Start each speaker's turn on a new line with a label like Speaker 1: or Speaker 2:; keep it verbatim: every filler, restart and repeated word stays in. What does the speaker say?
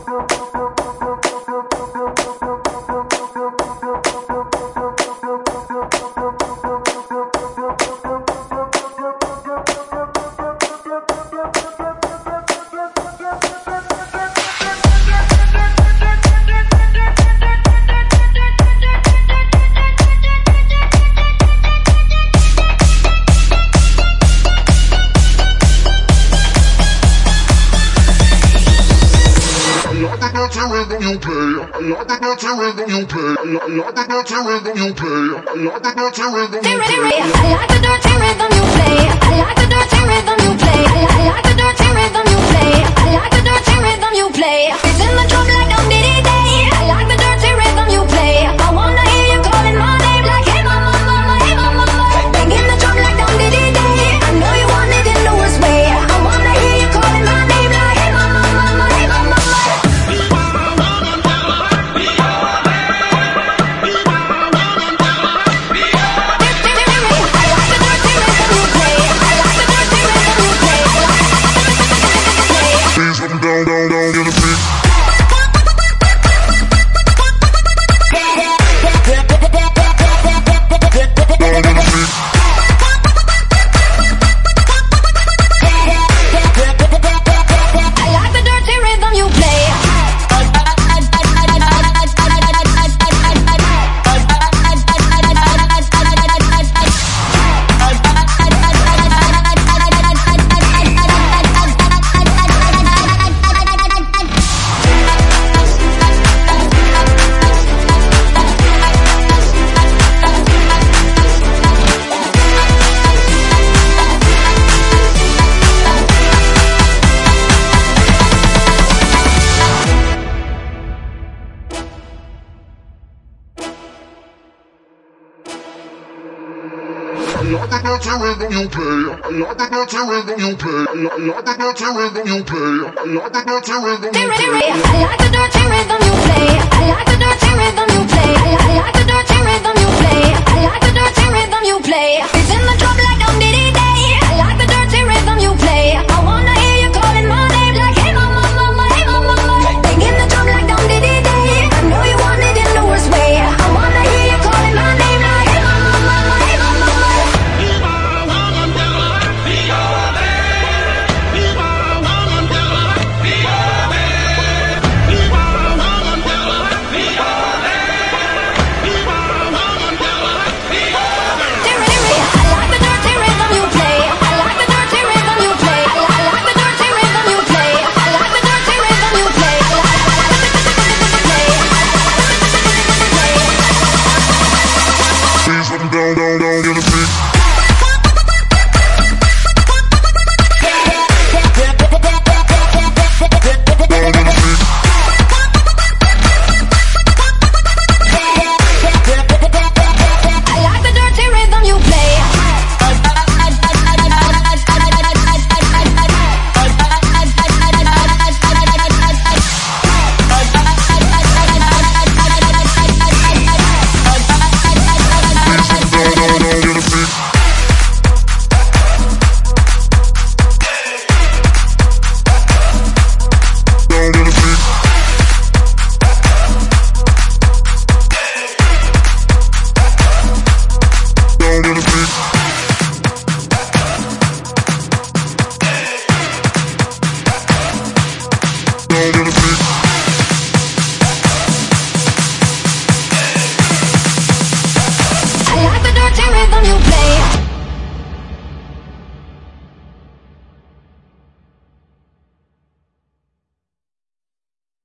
Speaker 1: Rhythm you play, I like the dirty rhythm you play, I like the dirty rhythm you play, I like the dirty rhythm you play.
Speaker 2: I like the dirty rhythm you play, I like the dirty rhythm you play, I like the dirty rhythm you play, I like the dirty rhythm you play. It's in the drum like I'm Diddy Day. I like the dirty rhythm you play. I wanna hear you calling my name like hey mama, mama, hey mama, mama. Bang in the drum like I'm Diddy Day. I know you want it in the worst way. I wanna hear you calling my name like hey mama, mama, hey mama, mama.
Speaker 1: Down, down, down, in the beat. I like the dirty rhythm you play, I like the dirty rhythm you play, I like the dirty rhythm you play, I like the dirty rhythm you play.
Speaker 2: I like the dirty rhythm you play, I like the dirty rhythm you play, I like the